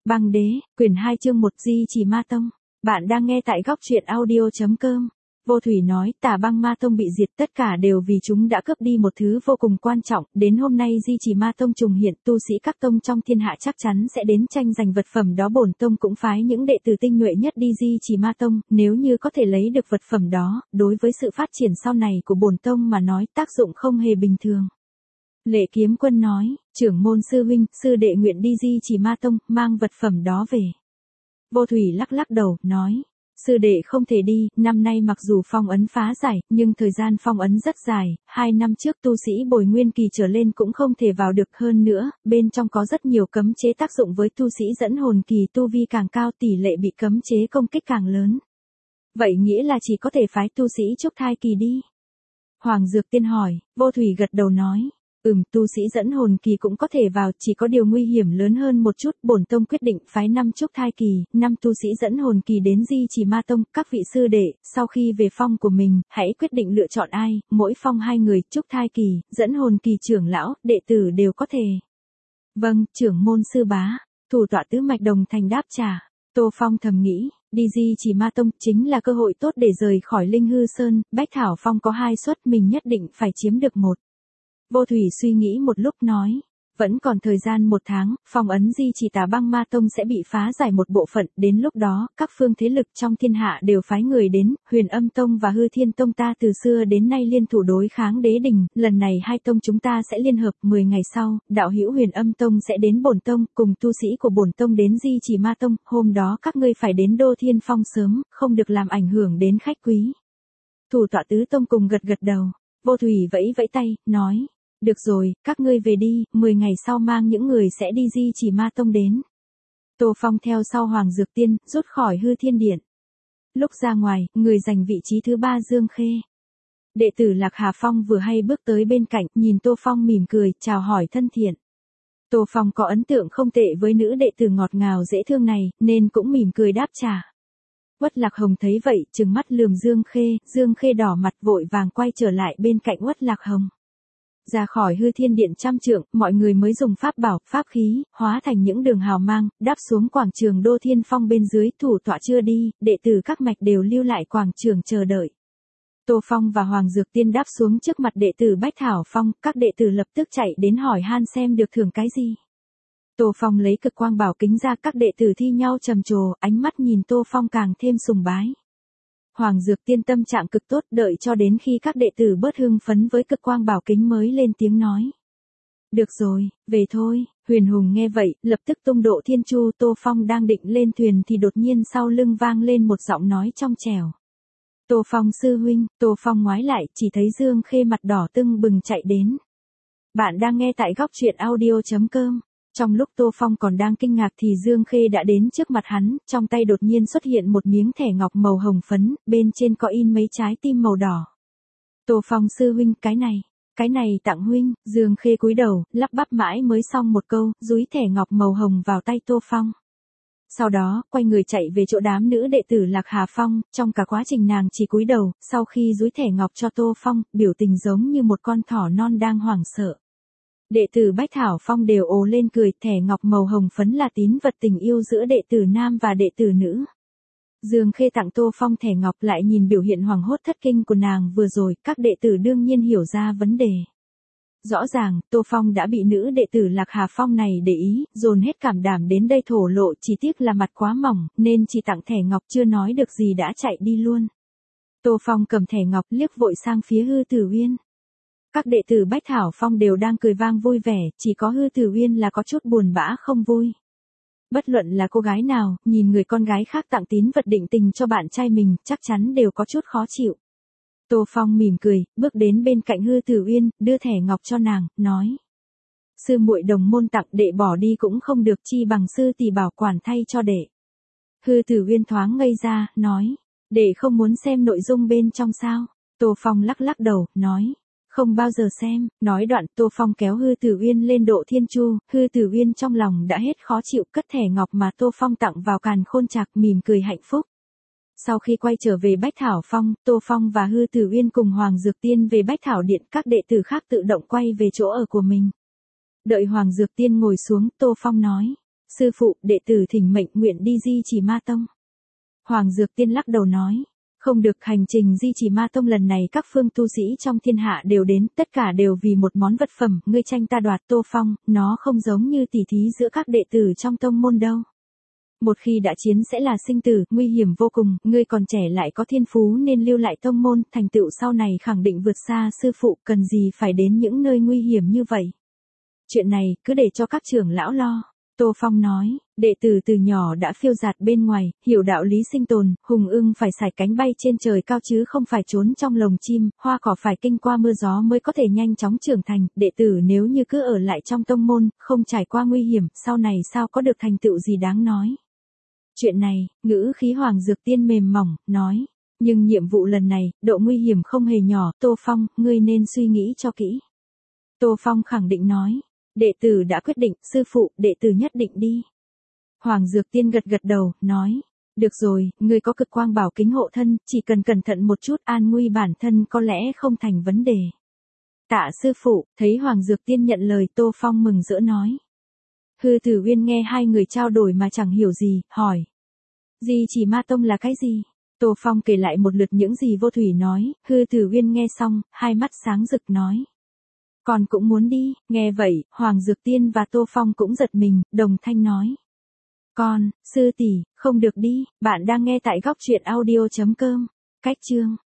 Băng đế, quyển 2 chương 1 Di Chỉ Ma Tông. Bạn đang nghe tại góc truyện audio.com. Vô Thủy nói, Tà Băng Ma Tông bị diệt tất cả đều vì chúng đã cướp đi một thứ vô cùng quan trọng, đến hôm nay Di Chỉ Ma Tông trùng hiện, tu sĩ các tông trong thiên hạ chắc chắn sẽ đến tranh giành vật phẩm đó, bổn tông cũng phái những đệ tử tinh nhuệ nhất đi Di Chỉ Ma Tông, nếu như có thể lấy được vật phẩm đó, đối với sự phát triển sau này của bổn tông mà nói, tác dụng không hề bình thường. Lệ Kiếm Quân nói, trưởng môn sư huynh, sư đệ nguyện đi Di Chỉ Ma Tông, mang vật phẩm đó về. Vô Thủy lắc lắc đầu, nói, sư đệ không thể đi, năm nay mặc dù phong ấn phá giải, nhưng thời gian phong ấn rất dài, 2 năm trước tu sĩ bồi nguyên kỳ trở lên cũng không thể vào được, hơn nữa, bên trong có rất nhiều cấm chế tác dụng với tu sĩ dẫn hồn kỳ, tu vi càng cao tỷ lệ bị cấm chế công kích càng lớn. Vậy nghĩa là chỉ có thể phái tu sĩ trúc thai kỳ đi. Hoàng Dược Tiên hỏi, Vô Thủy gật đầu nói. Tu sĩ dẫn hồn kỳ cũng có thể vào, chỉ có điều nguy hiểm lớn hơn một chút, bổn tông quyết định phái 5 trúc thai kỳ, 5 tu sĩ dẫn hồn kỳ đến Di Chỉ Ma Tông, các vị sư đệ, sau khi về phong của mình, hãy quyết định lựa chọn ai, mỗi phong 2 người, trúc thai kỳ, dẫn hồn kỳ trưởng lão, đệ tử đều có thể. Vâng, trưởng môn sư bá, thủ tọa tứ mạch đồng thành đáp trả. Tô Phong thầm nghĩ, đi Di Chỉ Ma Tông chính là cơ hội tốt để rời khỏi Linh Hư Sơn, Bách Thảo Phong có 2 suất, mình nhất định phải chiếm được 1. Vô Thủy suy nghĩ một lúc nói, vẫn còn thời gian 1 tháng, phong ấn Di Chỉ Tà Băng Ma Tông sẽ bị phá giải một bộ phận, đến lúc đó, các phương thế lực trong thiên hạ đều phái người đến, Huyền Âm Tông và Hư Thiên Tông ta từ xưa đến nay liên thủ đối kháng đế đình, lần này 2 tông chúng ta sẽ liên hợp, 10 ngày sau, đạo hữu Huyền Âm Tông sẽ đến bổn tông, cùng tu sĩ của bổn tông đến Di Chỉ Ma Tông, hôm đó các ngươi phải đến Đô Thiên Phong sớm, không được làm ảnh hưởng đến khách quý. Thủ tọa tứ tông cùng gật gật đầu, Vô Thủy vẫy vẫy tay, nói. Được rồi, các ngươi về đi, 10 ngày sau mang những người sẽ đi Di Chỉ Ma Tông đến. Tô Phong theo sau Hoàng Dược Tiên, rút khỏi Hư Thiên Điện. Lúc ra ngoài, người giành vị trí thứ 3 Dương Khê. Đệ tử Lạc Hà Phong vừa hay bước tới bên cạnh, nhìn Tô Phong mỉm cười, chào hỏi thân thiện. Tô Phong có ấn tượng không tệ với nữ đệ tử ngọt ngào dễ thương này, nên cũng mỉm cười đáp trả. Uất Lạc Hồng thấy vậy, trừng mắt lườm Dương Khê đỏ mặt vội vàng quay trở lại bên cạnh Uất Lạc Hồng. Ra khỏi Hư Thiên Điện trăm trượng, mọi người mới dùng pháp bảo, pháp khí, hóa thành những đường hào mang, đáp xuống quảng trường Đô Thiên Phong bên dưới, thủ tọa chưa đi, đệ tử các mạch đều lưu lại quảng trường chờ đợi. Tô Phong và Hoàng Dược Tiên đáp xuống trước mặt đệ tử Bách Thảo Phong, các đệ tử lập tức chạy đến hỏi han xem được thưởng cái gì. Tô Phong lấy cực quang bảo kính ra, các đệ tử thi nhau trầm trồ, ánh mắt nhìn Tô Phong càng thêm sùng bái. Hoàng Dược Tiên tâm trạng cực tốt, đợi cho đến khi các đệ tử bớt hưng phấn với cực quang bảo kính mới lên tiếng nói. Được rồi, về thôi. Huyền Hùng nghe vậy, lập tức tung độ thiên chu. Tô Phong đang định lên thuyền thì đột nhiên sau lưng vang lên một giọng nói trong trẻo. Tô Phong sư huynh. Tô Phong ngoái lại, chỉ thấy Dương Khê mặt đỏ tưng bừng chạy đến. Bạn đang nghe tại góc truyện audio.com. Trong lúc Tô Phong còn đang kinh ngạc thì Dương Khê đã đến trước mặt hắn, trong tay đột nhiên xuất hiện một miếng thẻ ngọc màu hồng phấn, bên trên có in mấy trái tim màu đỏ. Tô Phong sư huynh, cái này tặng huynh. Dương Khê cúi đầu, lắp bắp mãi mới xong một câu, dúi thẻ ngọc màu hồng vào tay Tô Phong. Sau đó, quay người chạy về chỗ đám nữ đệ tử Lạc Hà Phong, trong cả quá trình nàng chỉ cúi đầu, sau khi dúi thẻ ngọc cho Tô Phong, biểu tình giống như một con thỏ non đang hoảng sợ. Đệ tử Bách Thảo Phong đều ồ lên cười, thẻ ngọc màu hồng phấn là tín vật tình yêu giữa đệ tử nam và đệ tử nữ. Dương Khê tặng Tô Phong thẻ ngọc, lại nhìn biểu hiện hoảng hốt thất kinh của nàng vừa rồi, các đệ tử đương nhiên hiểu ra vấn đề. Rõ ràng, Tô Phong đã bị nữ đệ tử Lạc Hà Phong này để ý, dồn hết cảm đảm đến đây thổ lộ, chỉ tiếc là mặt quá mỏng, nên chỉ tặng thẻ ngọc chưa nói được gì đã chạy đi luôn. Tô Phong cầm thẻ ngọc liếc vội sang phía Hư Tử Uyên. Các đệ tử Bách Thảo Phong đều đang cười vang vui vẻ, chỉ có Hư Tử Uyên là có chút buồn bã không vui. Bất luận là cô gái nào, nhìn người con gái khác tặng tín vật định tình cho bạn trai mình, chắc chắn đều có chút khó chịu. Tô Phong mỉm cười, bước đến bên cạnh Hư Tử Uyên, đưa thẻ ngọc cho nàng, nói. Sư muội đồng môn tặng, đệ bỏ đi cũng không được, chi bằng sư tỷ bảo quản thay cho đệ. Hư Tử Uyên thoáng ngây ra, nói. Đệ không muốn xem nội dung bên trong sao? Tô Phong lắc lắc đầu, nói. Không bao giờ xem. Nói đoạn, Tô Phong kéo Hư Tử Uyên lên độ thiên chu, Hư Tử Uyên trong lòng đã hết khó chịu, cất thẻ ngọc mà Tô Phong tặng vào càn khôn trạc, mỉm cười hạnh phúc. Sau khi quay trở về Bách Thảo Phong, Tô Phong và Hư Tử Uyên cùng Hoàng Dược Tiên về Bách Thảo Điện, các đệ tử khác tự động quay về chỗ ở của mình. Đợi Hoàng Dược Tiên ngồi xuống, Tô Phong nói. Sư phụ, đệ tử thỉnh mệnh nguyện đi Di Chỉ Ma Tông. Hoàng Dược Tiên lắc đầu nói. Không được, hành trình Di Chỉ Ma Tông lần này các phương tu sĩ trong thiên hạ đều đến, tất cả đều vì một món vật phẩm, ngươi tranh ta đoạt. Tô Phong, nó không giống như tỉ thí giữa các đệ tử trong tông môn đâu. Một khi đã chiến sẽ là sinh tử, nguy hiểm vô cùng, ngươi còn trẻ lại có thiên phú nên lưu lại tông môn, thành tựu sau này khẳng định vượt xa sư phụ, cần gì phải đến những nơi nguy hiểm như vậy. Chuyện này, cứ để cho các trưởng lão lo. Tô Phong nói, đệ tử từ nhỏ đã phiêu dạt bên ngoài, hiểu đạo lý sinh tồn, hùng ưng phải sải cánh bay trên trời cao chứ không phải trốn trong lồng chim, hoa cỏ phải kinh qua mưa gió mới có thể nhanh chóng trưởng thành, đệ tử nếu như cứ ở lại trong tông môn, không trải qua nguy hiểm, sau này sao có được thành tựu gì đáng nói. Chuyện này, ngữ khí Hoàng Dược Tiên mềm mỏng, nói, nhưng nhiệm vụ lần này, độ nguy hiểm không hề nhỏ, Tô Phong, ngươi nên suy nghĩ cho kỹ. Tô Phong khẳng định nói. Đệ tử đã quyết định, sư phụ, đệ tử nhất định đi. Hoàng Dược Tiên gật gật đầu, nói. Được rồi, ngươi có cực quang bảo kính hộ thân, chỉ cần cẩn thận một chút, an nguy bản thân có lẽ không thành vấn đề. Tạ sư phụ, thấy Hoàng Dược Tiên nhận lời, Tô Phong mừng rỡ nói. Hư Tử Uyên nghe hai người trao đổi mà chẳng hiểu gì, hỏi. Di Chỉ Ma Tông là cái gì? Tô Phong kể lại một lượt những gì Vô Thủy nói, Hư Tử Uyên nghe xong, hai mắt sáng rực nói. Con cũng muốn đi, nghe vậy, Hoàng Dược Tiên và Tô Phong cũng giật mình, đồng thanh nói. Con, sư tỷ, không được đi, bạn đang nghe tại góc truyện audio.com, cách chương.